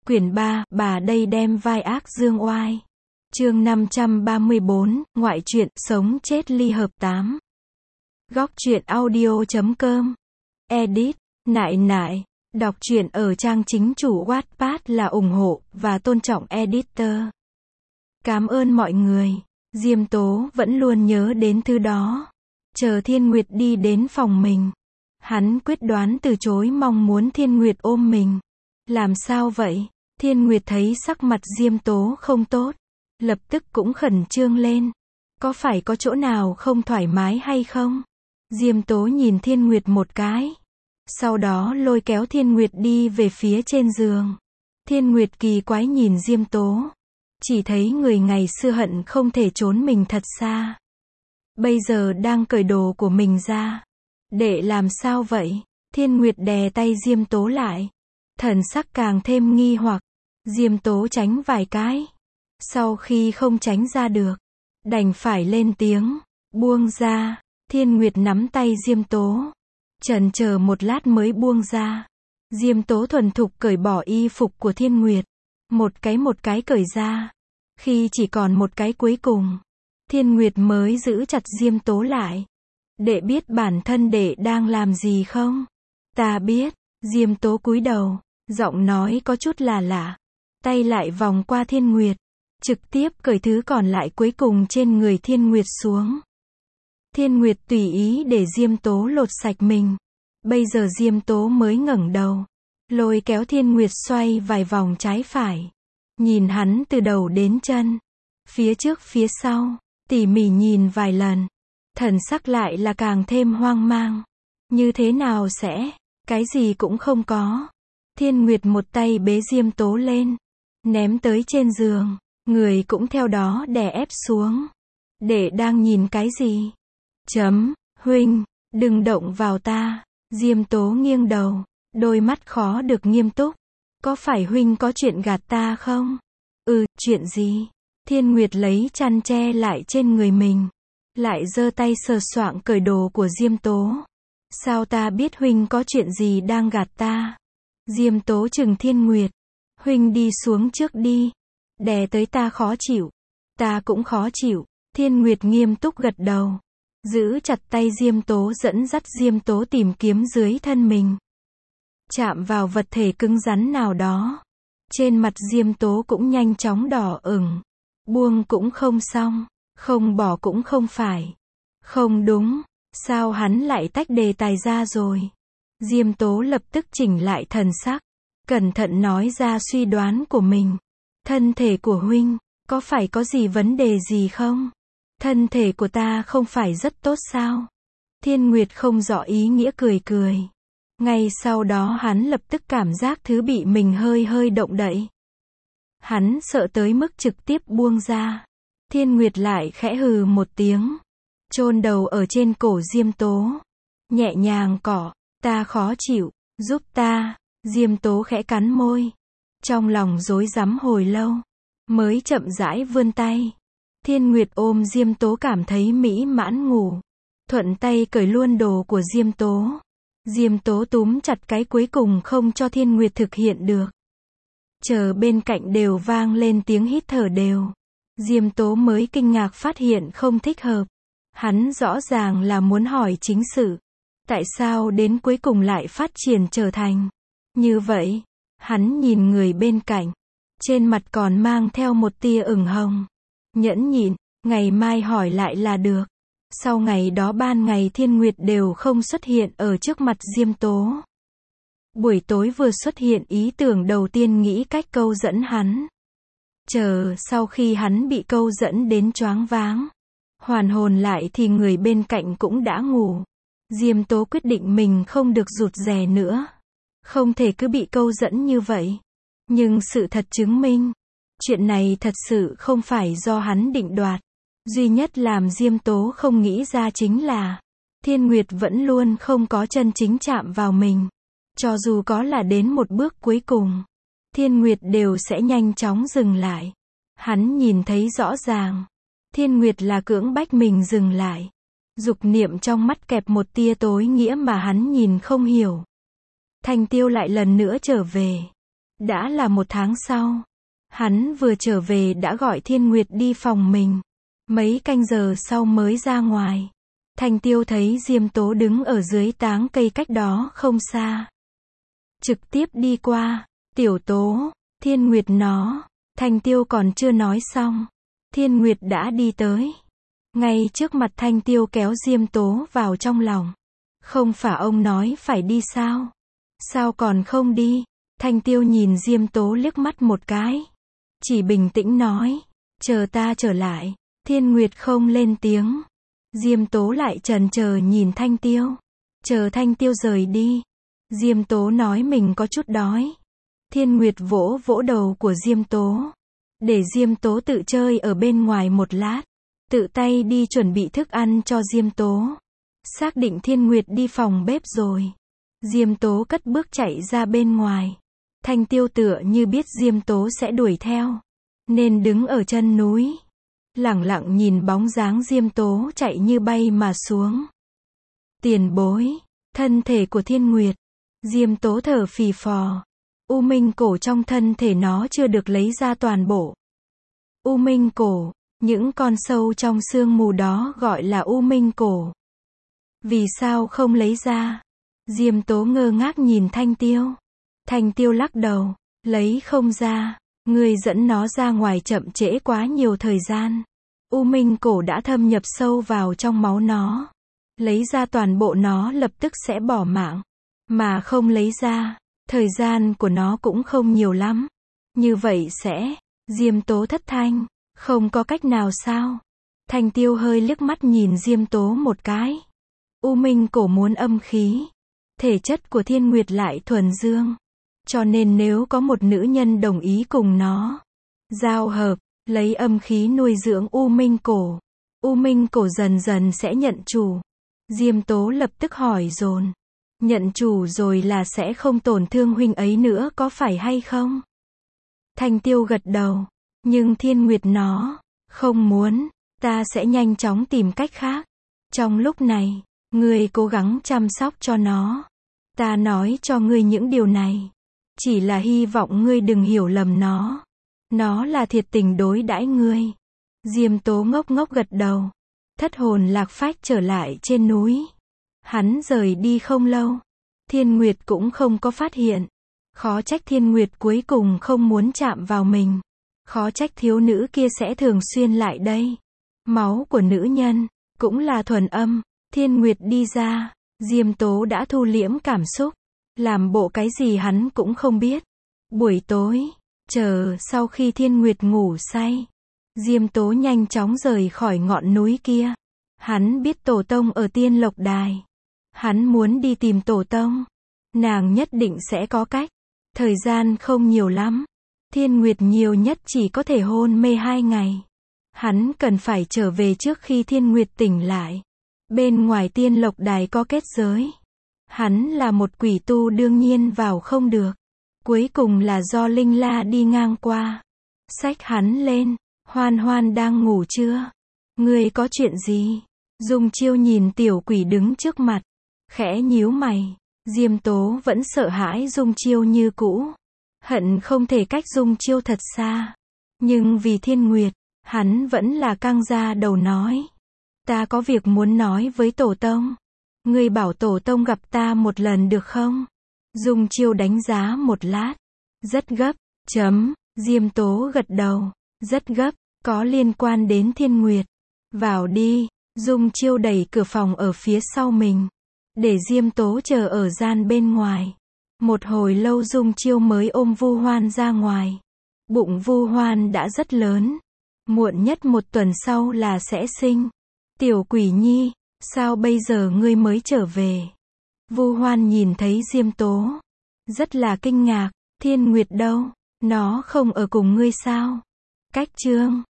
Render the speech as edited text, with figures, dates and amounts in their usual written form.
Quyển 3, bà đây đem vai ác dương oai. Chương 534, ngoại truyện, sống chết ly hợp 8. Góc truyện audio.com. Edit, nại nại. Đọc truyện ở trang chính chủ Wattpad là ủng hộ và tôn trọng editor. Cảm ơn mọi người. Diêm Tố vẫn luôn nhớ đến thứ đó. Chờ Thiên Nguyệt đi đến phòng mình, hắn quyết đoán từ chối mong muốn Thiên Nguyệt ôm mình. Làm sao vậy? Thiên Nguyệt thấy sắc mặt Diêm Tố không tốt, lập tức cũng khẩn trương lên. Có phải có chỗ nào không thoải mái hay không? Diêm Tố nhìn Thiên Nguyệt một cái, sau đó lôi kéo Thiên Nguyệt đi về phía trên giường. Thiên Nguyệt kỳ quái nhìn Diêm Tố, chỉ thấy người ngày xưa hận không thể trốn mình thật xa, bây giờ đang cởi đồ của mình ra. Để làm sao vậy? Thiên Nguyệt đè tay Diêm Tố lại, thần sắc càng thêm nghi hoặc. Diêm Tố tránh vài cái, sau khi không tránh ra được, đành phải lên tiếng, buông ra. Thiên Nguyệt nắm tay Diêm Tố, chần chờ một lát mới buông ra. Diêm Tố thuần thục cởi bỏ y phục của Thiên Nguyệt, một cái cởi ra. Khi chỉ còn một cái cuối cùng, Thiên Nguyệt mới giữ chặt Diêm Tố lại. Đệ biết bản thân đệ đang làm gì không? Ta biết. Diêm Tố cúi đầu, giọng nói có chút là lạ. Tay lại vòng qua Thiên Nguyệt, trực tiếp cởi thứ còn lại cuối cùng trên người Thiên Nguyệt xuống. Thiên Nguyệt tùy ý để Diêm Tố lột sạch mình. Bây giờ Diêm Tố mới ngẩng đầu, lôi kéo Thiên Nguyệt xoay vài vòng trái phải, nhìn hắn từ đầu đến chân, phía trước phía sau, tỉ mỉ nhìn vài lần. Thần sắc lại là càng thêm hoang mang. Như thế nào sẽ? Cái gì cũng không có. Thiên Nguyệt một tay bế Diêm Tố lên, ném tới trên giường, người cũng theo đó đè ép xuống. Đệ đang nhìn cái gì? Huynh, đừng động vào ta. Diêm Tố nghiêng đầu, đôi mắt khó được nghiêm túc. Có phải huynh có chuyện gạt ta không? Chuyện gì? Thiên Nguyệt lấy chăn che lại trên người mình, lại giơ tay sờ soạng cởi đồ của Diêm Tố. Sao ta biết huynh có chuyện gì đang gạt ta? Diêm Tố trừng Thiên Nguyệt. Huynh đi xuống trước đi. Đè tới ta khó chịu. Ta cũng khó chịu. Thiên Nguyệt nghiêm túc gật đầu, giữ chặt tay Diêm Tố, dẫn dắt Diêm Tố tìm kiếm dưới thân mình. Chạm vào vật thể cứng rắn nào đó. Trên mặt Diêm Tố cũng nhanh chóng đỏ ửng. Buông cũng không xong, không bỏ cũng không phải. Không đúng, sao hắn lại tách đề tài ra rồi? Diêm Tố lập tức chỉnh lại thần sắc, cẩn thận nói ra suy đoán của mình. Thân thể của huynh, có phải có gì vấn đề gì không? Thân thể của ta không phải rất tốt sao? Thiên Nguyệt không rõ ý nghĩa cười cười. Ngay sau đó hắn lập tức cảm giác thứ bị mình hơi động đậy. Hắn sợ tới mức trực tiếp buông ra. Thiên Nguyệt lại khẽ hừ một tiếng, chôn đầu ở trên cổ Diêm Tố, nhẹ nhàng cọ. Ta khó chịu, giúp ta. Diêm Tố khẽ cắn môi, trong lòng rối rắm hồi lâu, mới chậm rãi vươn tay. Thiên Nguyệt ôm Diêm Tố cảm thấy mỹ mãn ngủ, thuận tay cởi luôn đồ của Diêm Tố. Diêm Tố túm chặt cái cuối cùng không cho Thiên Nguyệt thực hiện được. Chờ bên cạnh đều vang lên tiếng hít thở đều. Diêm Tố mới kinh ngạc phát hiện không thích hợp. Hắn rõ ràng là muốn hỏi chính sự. Tại sao đến cuối cùng lại phát triển trở thành như vậy? Hắn nhìn người bên cạnh, trên mặt còn mang theo một tia ửng hồng. Nhẫn nhịn, ngày mai hỏi lại là được. Sau ngày đó ban ngày Thiên Nguyệt đều không xuất hiện ở trước mặt Diêm Tố. Buổi tối vừa xuất hiện ý tưởng đầu tiên nghĩ cách câu dẫn hắn. Chờ sau khi hắn bị câu dẫn đến choáng váng, hoàn hồn lại thì người bên cạnh cũng đã ngủ. Diêm Tố quyết định mình không được rụt rè nữa. Không thể cứ bị câu dẫn như vậy. Nhưng sự thật chứng minh, chuyện này thật sự không phải do hắn định đoạt. Duy nhất làm Diêm Tố không nghĩ ra chính là Thiên Nguyệt vẫn luôn không có chân chính chạm vào mình. Cho dù có là đến một bước cuối cùng, Thiên Nguyệt đều sẽ nhanh chóng dừng lại. Hắn nhìn thấy rõ ràng, Thiên Nguyệt là cưỡng bách mình dừng lại. Dục niệm trong mắt kẹp một tia tối nghĩa mà hắn nhìn không hiểu. Thanh Tiêu lại lần nữa trở về. Đã là 1 tháng sau. Hắn vừa trở về đã gọi Thiên Nguyệt đi phòng mình. Mấy canh giờ sau mới ra ngoài. Thanh Tiêu thấy Diêm Tố đứng ở dưới táng cây cách đó không xa. Trực tiếp đi qua. Tiểu Tố, Thiên Nguyệt nó. Thanh Tiêu còn chưa nói xong. Thiên Nguyệt đã đi tới. Ngay trước mặt Thanh Tiêu kéo Diêm Tố vào trong lòng. Không phải ông nói phải đi sao? Sao còn không đi? Thanh Tiêu nhìn Diêm Tố liếc mắt một cái. Chỉ bình tĩnh nói. Chờ ta trở lại. Thiên Nguyệt không lên tiếng. Diêm Tố lại chần chờ nhìn Thanh Tiêu. Chờ Thanh Tiêu rời đi. Diêm Tố nói mình có chút đói. Thiên Nguyệt vỗ vỗ đầu của Diêm Tố. Để Diêm Tố tự chơi ở bên ngoài một lát. Tự tay đi chuẩn bị thức ăn cho Diêm Tố. Xác định Thiên Nguyệt đi phòng bếp rồi. Diêm Tố cất bước chạy ra bên ngoài. Thanh Tiêu tựa như biết Diêm Tố sẽ đuổi theo. Nên đứng ở chân núi. Lẳng lặng nhìn bóng dáng Diêm Tố chạy như bay mà xuống. Tiền bối. Thân thể của Thiên Nguyệt. Diêm Tố thở phì phò. U minh cổ trong thân thể nó chưa được lấy ra toàn bộ. U minh cổ. Những con sâu trong sương mù đó gọi là u minh cổ. Vì sao không lấy ra? Diêm Tố ngơ ngác nhìn Thanh Tiêu. Thanh Tiêu lắc đầu. Lấy không ra. Ngươi dẫn nó ra ngoài chậm trễ quá nhiều thời gian. U minh cổ đã thâm nhập sâu vào trong máu nó. Lấy ra toàn bộ nó lập tức sẽ bỏ mạng. Mà không lấy ra, thời gian của nó cũng không nhiều lắm. Như vậy sẽ, Diêm Tố thất thanh. Không có cách nào sao? Thanh Tiêu hơi liếc mắt nhìn Diêm Tố một cái. U minh cổ muốn âm khí. Thể chất của Thiên Nguyệt lại thuần dương. Cho nên nếu có một nữ nhân đồng ý cùng nó giao hợp, lấy âm khí nuôi dưỡng U minh cổ. U minh cổ dần dần sẽ nhận chủ. Diêm Tố lập tức hỏi dồn. Nhận chủ rồi là sẽ không tổn thương huynh ấy nữa có phải hay không? Thanh Tiêu gật đầu. Nhưng Thiên Nguyệt nó không muốn, ta sẽ nhanh chóng tìm cách khác. Trong lúc này, ngươi cố gắng chăm sóc cho nó. Ta nói cho ngươi những điều này. Chỉ là hy vọng ngươi đừng hiểu lầm nó. Nó là thiệt tình đối đãi ngươi. Diêm Tố ngốc ngốc gật đầu. Thất hồn lạc phách trở lại trên núi. Hắn rời đi không lâu. Thiên Nguyệt cũng không có phát hiện. Khó trách Thiên Nguyệt cuối cùng không muốn chạm vào mình. Khó trách thiếu nữ kia sẽ thường xuyên lại đây. Máu của nữ nhân, cũng là thuần âm. Thiên Nguyệt đi ra. Diêm Tố đã thu liễm cảm xúc. Làm bộ cái gì hắn cũng không biết. Buổi tối, sau khi Thiên Nguyệt ngủ say. Diêm Tố nhanh chóng rời khỏi ngọn núi kia. Hắn biết tổ tông ở Tiên Lộc Đài. Hắn muốn đi tìm tổ tông. Nàng nhất định sẽ có cách. Thời gian không nhiều lắm. Thiên Nguyệt nhiều nhất chỉ có thể hôn mê 2 ngày. Hắn cần phải trở về trước khi Thiên Nguyệt tỉnh lại. Bên ngoài Tiên Lộc Đài có kết giới. Hắn là một quỷ tu đương nhiên vào không được. Cuối cùng là do Linh La đi ngang qua. Xách hắn lên. Hoan Hoan đang ngủ chưa? Ngươi có chuyện gì? Dung Chiêu nhìn tiểu quỷ đứng trước mặt. Khẽ nhíu mày. Diêm Tố vẫn sợ hãi Dung Chiêu như cũ. Hận không thể cách Dung Chiêu thật xa. Nhưng vì Thiên Nguyệt, hắn vẫn là căng ra đầu nói. Ta có việc muốn nói với tổ tông. Ngươi bảo tổ tông gặp ta một lần được không? Dung Chiêu đánh giá một lát. Rất gấp. Diêm Tố gật đầu. Rất gấp. Có liên quan đến Thiên Nguyệt. Vào đi. Dung Chiêu đẩy cửa phòng ở phía sau mình. Để Diêm Tố chờ ở gian bên ngoài. Một hồi lâu Dung Chiêu mới ôm Vu Hoan ra ngoài. Bụng Vu Hoan đã rất lớn. Muộn nhất 1 tuần sau là sẽ sinh. Tiểu quỷ nhi, sao bây giờ ngươi mới trở về? Vu Hoan nhìn thấy Diêm Tố. Rất là kinh ngạc. Thiên Nguyệt đâu? Nó không ở cùng ngươi sao? Cách chương